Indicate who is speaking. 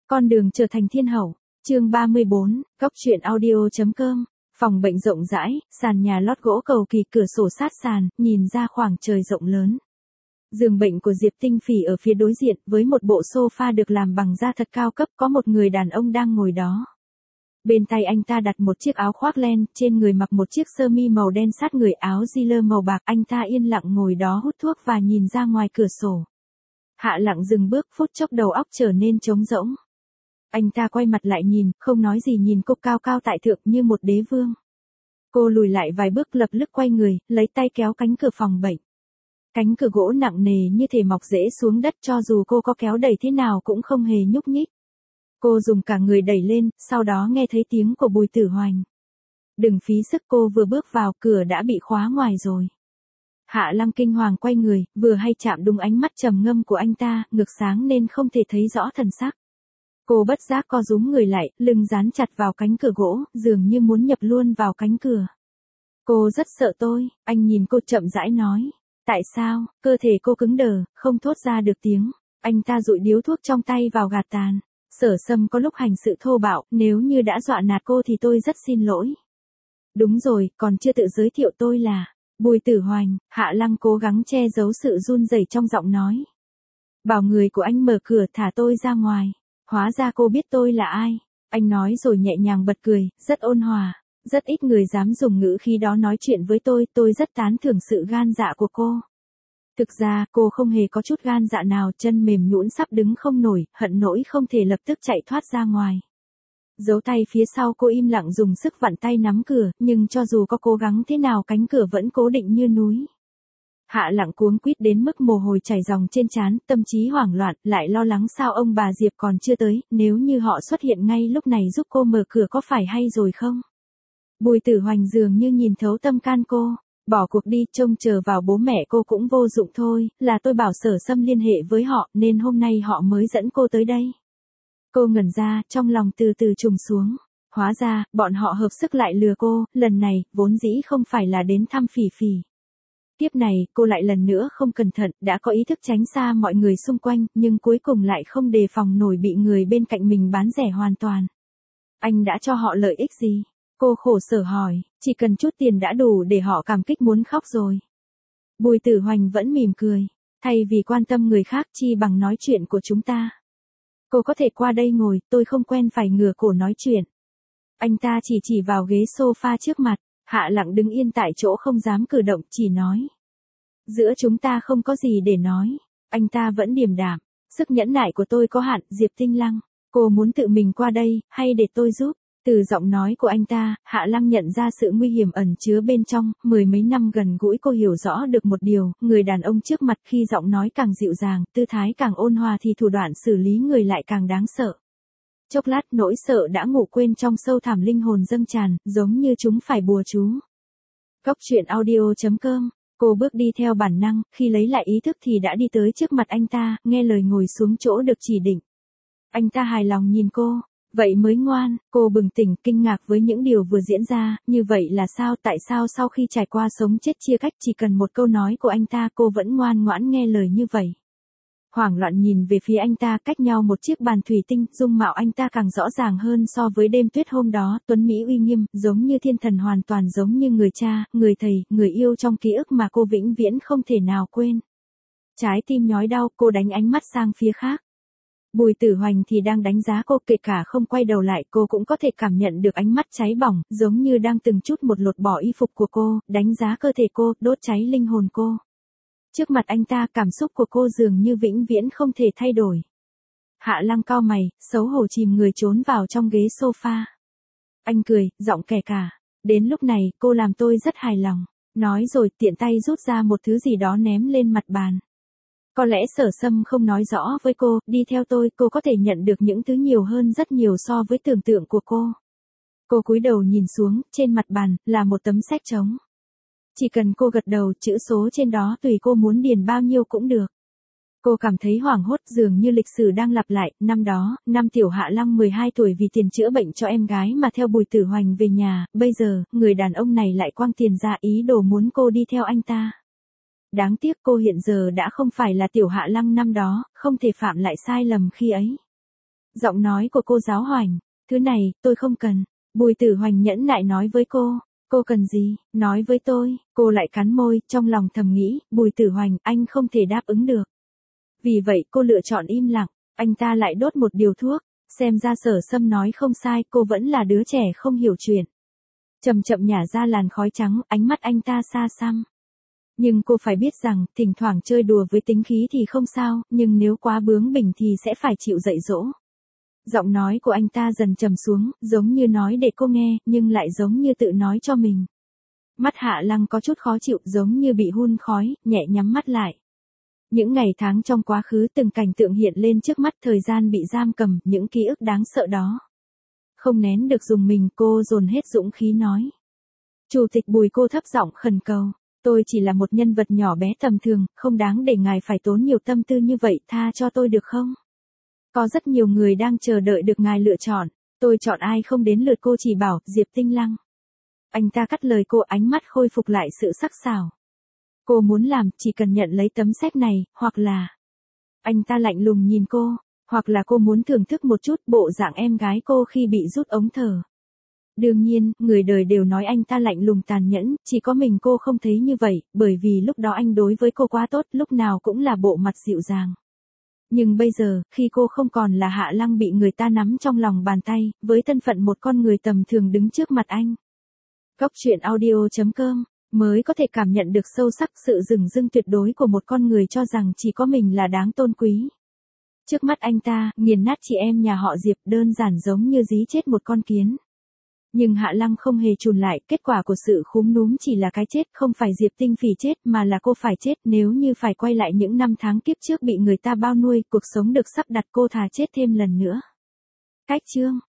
Speaker 1: Con đường trở thành thiên hậu. Chương 34, Góc truyện audio.com. Phòng bệnh rộng rãi, sàn nhà lót gỗ cầu kỳ, cửa sổ sát sàn, nhìn ra khoảng trời rộng lớn. Giường bệnh của Diệp Tinh Phỉ ở phía đối diện, với một bộ sofa được làm bằng da thật cao cấp, có một người đàn ông đang ngồi đó. Bên tay anh ta đặt một chiếc áo khoác len, trên người mặc một chiếc sơ mi màu đen sát người, áo jean màu bạc. Anh ta yên lặng ngồi đó hút thuốc và nhìn ra ngoài cửa sổ. Hạ Lặng dừng bước, phút chốc đầu óc trở nên trống rỗng. Anh ta quay mặt lại nhìn, không nói gì, nhìn cô cao cao tại thượng như một đế vương. Cô lùi lại vài bước, lập tức quay người, lấy tay kéo cánh cửa phòng bệnh. Cánh cửa gỗ nặng nề như thể mọc rễ xuống đất, cho dù cô có kéo đẩy thế nào cũng không hề nhúc nhích. Cô dùng cả người đẩy lên, sau đó nghe thấy tiếng của Bùi Tử Hoành. Đừng phí sức, cô vừa bước vào, cửa đã bị khóa ngoài rồi. Hạ Lăng kinh hoàng quay người, vừa hay chạm đúng ánh mắt trầm ngâm của anh ta, ngực sáng nên không thể thấy rõ thần sắc. Cô bất giác co rúm người lại, lưng dán chặt vào cánh cửa gỗ, dường như muốn nhập luôn vào cánh cửa. Cô rất sợ tôi, anh nhìn cô chậm rãi nói. Tại sao? Cơ thể cô cứng đờ, không thốt ra được tiếng. Anh ta dụi điếu thuốc trong tay vào gạt tàn. Sở Sâm có lúc hành sự thô bạo, nếu như đã dọa nạt cô thì tôi rất xin lỗi. Đúng rồi, còn chưa tự giới thiệu, tôi là Bùi Tử Hoành. Hạ Lăng cố gắng che giấu sự run rẩy trong giọng nói. Bảo người của anh mở cửa thả tôi ra ngoài. Hóa ra cô biết tôi là ai. Anh nói rồi nhẹ nhàng bật cười, rất ôn hòa. Rất ít người dám dùng ngữ khí đó nói chuyện với tôi rất tán thưởng sự gan dạ của cô. Thực ra, cô không hề có chút gan dạ nào, chân mềm nhũn sắp đứng không nổi, hận nỗi không thể lập tức chạy thoát ra ngoài. Giấu tay phía sau, cô im lặng dùng sức vặn tay nắm cửa, nhưng cho dù có cố gắng thế nào cánh cửa vẫn cố định như núi. Hạ Lặng cuống quýt đến mức mồ hôi chảy ròng trên trán, tâm trí hoảng loạn, lại lo lắng sao ông bà Diệp còn chưa tới, nếu như họ xuất hiện ngay lúc này giúp cô mở cửa có phải hay rồi không? Bùi Tử Hoành dường như nhìn thấu tâm can cô. Bỏ cuộc đi, trông chờ vào bố mẹ cô cũng vô dụng thôi, là tôi bảo Sở Sâm liên hệ với họ, nên hôm nay họ mới dẫn cô tới đây. Cô ngẩn ra, trong lòng từ từ trùng xuống. Hóa ra, bọn họ hợp sức lại lừa cô, lần này, vốn dĩ không phải là đến thăm Phỉ Phỉ. Tiếp này, cô lại lần nữa không cẩn thận, đã có ý thức tránh xa mọi người xung quanh, nhưng cuối cùng lại không đề phòng nổi bị người bên cạnh mình bán rẻ hoàn toàn. Anh đã cho họ lợi ích gì? Cô khổ sở hỏi, chỉ cần chút tiền đã đủ để họ cảm kích muốn khóc rồi. Bùi Tử Hoành vẫn mỉm cười, thay vì quan tâm người khác chi bằng nói chuyện của chúng ta. Cô có thể qua đây ngồi, tôi không quen phải ngửa cổ nói chuyện. Anh ta chỉ vào ghế sofa trước mặt. Hạ Lặng đứng yên tại chỗ không dám cử động, chỉ nói. Giữa chúng ta không có gì để nói. Anh ta vẫn điềm đạm. Sức nhẫn nại của tôi có hạn, Diệp Tinh Lăng. Cô muốn tự mình qua đây, hay để tôi giúp? Từ giọng nói của anh ta, Hạ Lăng nhận ra sự nguy hiểm ẩn chứa bên trong. Mười mấy năm gần gũi, cô hiểu rõ được một điều, người đàn ông trước mặt khi giọng nói càng dịu dàng, tư thái càng ôn hòa thì thủ đoạn xử lý người lại càng đáng sợ. Chốc lát, nỗi sợ đã ngủ quên trong sâu thẳm linh hồn dâng tràn, giống như chúng phải bùa chú. Góc truyện audio.com. Cô bước đi theo bản năng, khi lấy lại ý thức thì đã đi tới trước mặt anh ta, nghe lời ngồi xuống chỗ được chỉ định. Anh ta hài lòng nhìn cô. Vậy mới ngoan. Cô bừng tỉnh, kinh ngạc với những điều vừa diễn ra. Như vậy là sao? Tại sao sau khi trải qua sống chết chia cách, chỉ cần một câu nói của anh ta cô vẫn ngoan ngoãn nghe lời như vậy? Hoảng loạn nhìn về phía anh ta, cách nhau một chiếc bàn thủy tinh, dung mạo anh ta càng rõ ràng hơn so với đêm tuyết hôm đó, tuấn mỹ uy nghiêm, giống như thiên thần, hoàn toàn giống như người cha, người thầy, người yêu trong ký ức mà cô vĩnh viễn không thể nào quên. Trái tim nhói đau, cô đánh ánh mắt sang phía khác. Bùi Tử Hoành thì đang đánh giá cô, kể cả không quay đầu lại cô cũng có thể cảm nhận được ánh mắt cháy bỏng, giống như đang từng chút một lột bỏ y phục của cô, đánh giá cơ thể cô, đốt cháy linh hồn cô. Trước mặt anh ta, cảm xúc của cô dường như vĩnh viễn không thể thay đổi. Hạ Lăng cau mày, xấu hổ chìm người trốn vào trong ghế sofa. Anh cười, giọng kẻ cả. Đến lúc này, cô làm tôi rất hài lòng. Nói rồi, tiện tay rút ra một thứ gì đó ném lên mặt bàn. Có lẽ Sở Sâm không nói rõ với cô, đi theo tôi, cô có thể nhận được những thứ nhiều hơn rất nhiều so với tưởng tượng của cô. Cô cúi đầu nhìn xuống, trên mặt bàn, là một tấm séc trống. Chỉ cần cô gật đầu, chữ số trên đó tùy cô muốn điền bao nhiêu cũng được. Cô cảm thấy hoảng hốt, dường như lịch sử đang lặp lại. Năm đó, năm tiểu Hạ Lăng 12 tuổi vì tiền chữa bệnh cho em gái mà theo Bùi Tử Hoành về nhà, bây giờ, người đàn ông này lại quăng tiền ra, ý đồ muốn cô đi theo anh ta. Đáng tiếc cô hiện giờ đã không phải là tiểu Hạ Lăng năm đó, không thể phạm lại sai lầm khi ấy. Giọng nói của cô giáo Hoành, thứ này, tôi không cần. Bùi Tử Hoành nhẫn nại nói với cô cần gì, nói với tôi, cô lại cắn môi, trong lòng thầm nghĩ, Bùi Tử Hoành, anh không thể đáp ứng được. Vì vậy cô lựa chọn im lặng, anh ta lại đốt một điều thuốc, xem ra Sở Sâm nói không sai, cô vẫn là đứa trẻ không hiểu chuyện. Chậm chậm nhả ra làn khói trắng, ánh mắt anh ta xa xăm. Nhưng cô phải biết rằng, thỉnh thoảng chơi đùa với tính khí thì không sao, nhưng nếu quá bướng bỉnh thì sẽ phải chịu dạy dỗ. Giọng nói của anh ta dần trầm xuống, giống như nói để cô nghe, nhưng lại giống như tự nói cho mình. Mắt Hạ Lăng có chút khó chịu, giống như bị hun khói, nhẹ nhắm mắt lại. Những ngày tháng trong quá khứ từng cảnh tượng hiện lên trước mắt, thời gian bị giam cầm, những ký ức đáng sợ đó. Không nén được dùng mình, cô dồn hết dũng khí nói. Chủ tịch Bùi, cô thấp giọng khẩn cầu. Tôi chỉ là một nhân vật nhỏ bé tầm thường, không đáng để ngài phải tốn nhiều tâm tư như vậy, tha cho tôi được không? Có rất nhiều người đang chờ đợi được ngài lựa chọn, tôi chọn ai không đến lượt, cô chỉ bảo, Diệp Tinh Lăng. Anh ta cắt lời cô, ánh mắt khôi phục lại sự sắc sảo. Cô muốn làm, chỉ cần nhận lấy tấm séc này, hoặc là... Anh ta lạnh lùng nhìn cô, hoặc là cô muốn thưởng thức một chút bộ dạng em gái cô khi bị rút ống thở. Đương nhiên, người đời đều nói anh ta lạnh lùng tàn nhẫn, chỉ có mình cô không thấy như vậy, bởi vì lúc đó anh đối với cô quá tốt, lúc nào cũng là bộ mặt dịu dàng. Nhưng bây giờ, khi cô không còn là Hạ Lăng bị người ta nắm trong lòng bàn tay, với thân phận một con người tầm thường đứng trước mặt anh. Góc truyện audio.com mới có thể cảm nhận được sâu sắc sự dửng dưng tuyệt đối của một con người cho rằng chỉ có mình là đáng tôn quý. Trước mắt anh ta, nghiền nát chị em nhà họ Diệp, đơn giản giống như dí chết một con kiến. Nhưng Hạ Lăng không hề chùn lại, kết quả của sự khúm núm chỉ là cái chết, không phải Diệp Tinh Phỉ chết mà là cô phải chết, nếu như phải quay lại những năm tháng kiếp trước bị người ta bao nuôi, cuộc sống được sắp đặt, cô thà chết thêm lần nữa. Cách chương